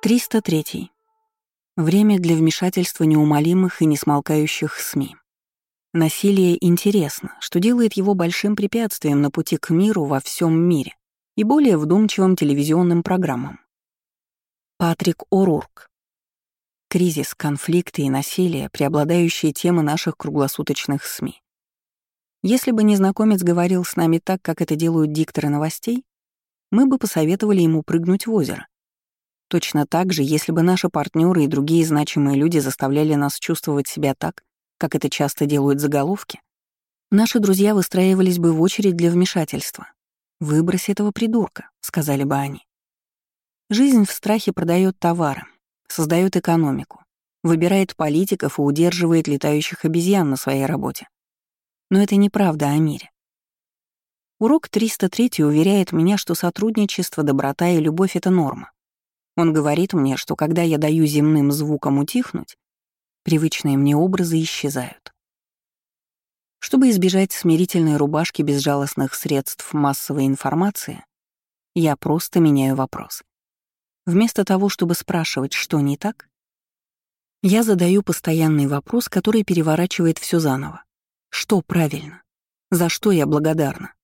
303. Время для вмешательства неумолимых и несмолкающих СМИ. Насилие интересно, что делает его большим препятствием на пути к миру во всем мире и более вдумчивым телевизионным программам. Патрик О'Рурк. Кризис, конфликты и насилие — преобладающие темы наших круглосуточных СМИ. Если бы незнакомец говорил с нами так, как это делают дикторы новостей, мы бы посоветовали ему прыгнуть в озеро. Точно так же, если бы наши партнеры и другие значимые люди заставляли нас чувствовать себя так, как это часто делают заголовки, наши друзья выстраивались бы в очередь для вмешательства. «Выбрось этого придурка», — сказали бы они. Жизнь в страхе продает товары, создает экономику, выбирает политиков и удерживает летающих обезьян на своей работе. Но это неправда о мире. Урок 303 уверяет меня, что сотрудничество, доброта и любовь — это норма. Он говорит мне, что когда я даю земным звукам утихнуть, привычные мне образы исчезают. Чтобы избежать смирительной рубашки безжалостных средств массовой информации, я просто меняю вопрос. Вместо того, чтобы спрашивать, что не так, я задаю постоянный вопрос, который переворачивает все заново. Что правильно? За что я благодарна?